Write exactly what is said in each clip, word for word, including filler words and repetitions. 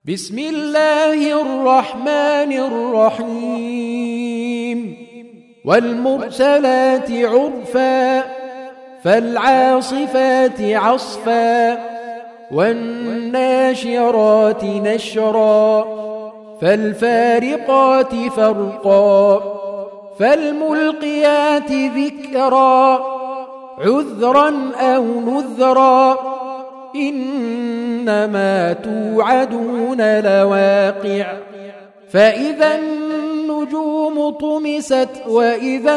بسم الله الرحمن الرحيم والمرسلات عرفا فالعاصفات عصفا والناشرات نشرا فالفارقات فرقا فالملقيات ذكرا عذرا أو نذرا إنما توعدون لواقع فإذا النجوم طمست وإذا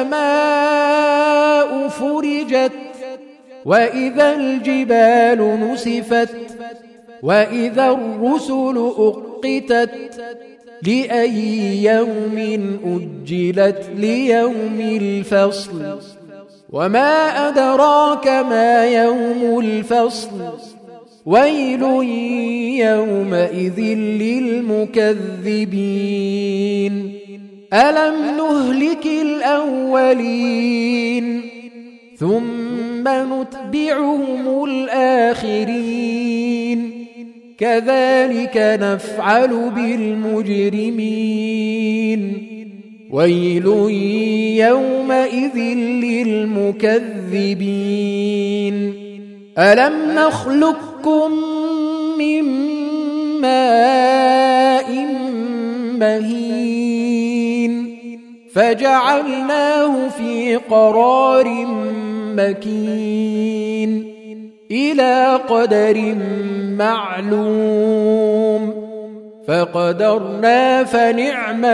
السماء فرجت وإذا الجبال نسفت وإذا الرسل أقتت لأي يوم أجلت ليوم الفصل وما أدراك ما يوم الفصل ويل يومئذ للمكذبين ألم نهلك الأولين ثم نتبعهم الآخرين كذلك نفعل بالمجرمين ويل يومئذ للمكذبين ألم نخلقكم من ماء مهين فجعلناه في قرار مكين إلى قدر معلوم فقدرنا فنعم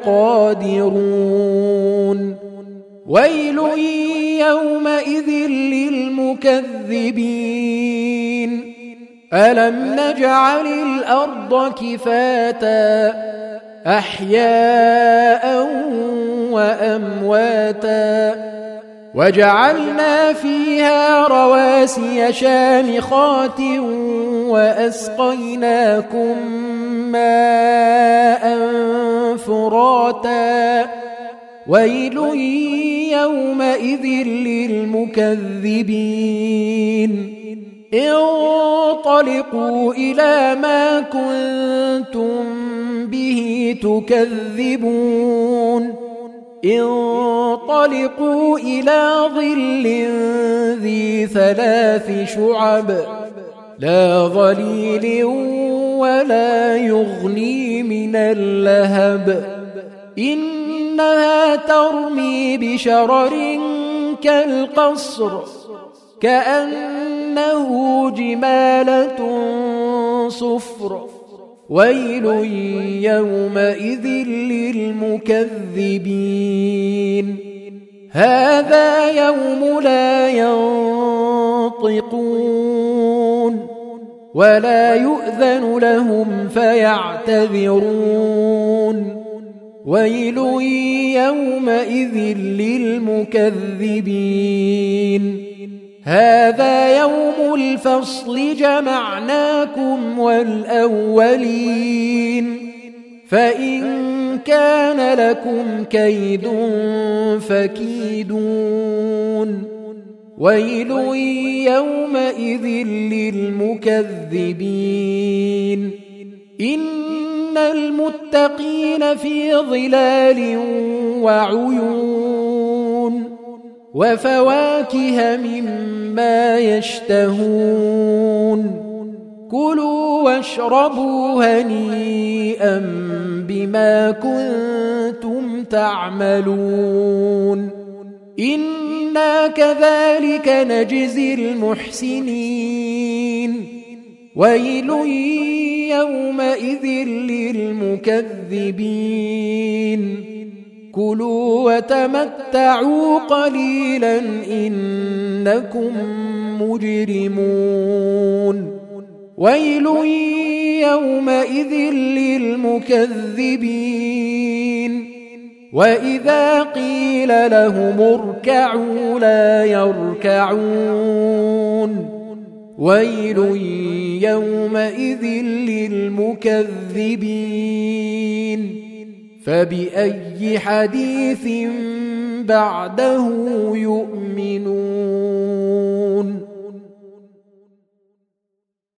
القادرون ويل يومئذ للمكذبين ألم نجعل الأرض كفاتا أحياء وأمواتا وجعلنا فيها رواسي شامخات وأسقيناكم ماء فراتا ويل يومئذ للمكذبين انطلقوا إلى ما كنتم به تكذبون انطلقوا إلى ظل ذي ثلاث شعب لا ظليل ولا يغني من اللهب إنها ترمي بشرر كالقصر كأنه جمالة صفر ويل يومئذ للمكذبين هذا يوم لا ينطقون ولا يؤذن لهم فيعتذرون ويل يومئذ للمكذبين هذا يوم الفصل جمعناكم والأولين فإن كان لكم كيد فكيدون ويل يومئذ للمكذبين إن المتقين في ظلال وعيون وفواكه مما يشتهون كلوا واشربوا هنيئا بما كنتم تعملون إنا كذلك نجزي المحسنين ويل يومئذ للمكذبين كلوا وتمتعوا قليلا إنكم مجرمون ويل يومئذ للمكذبين وإذا قيل لهم اركعوا لا يركعون ويل يومئذ للمكذبين فبأي حديث بعده يؤمنون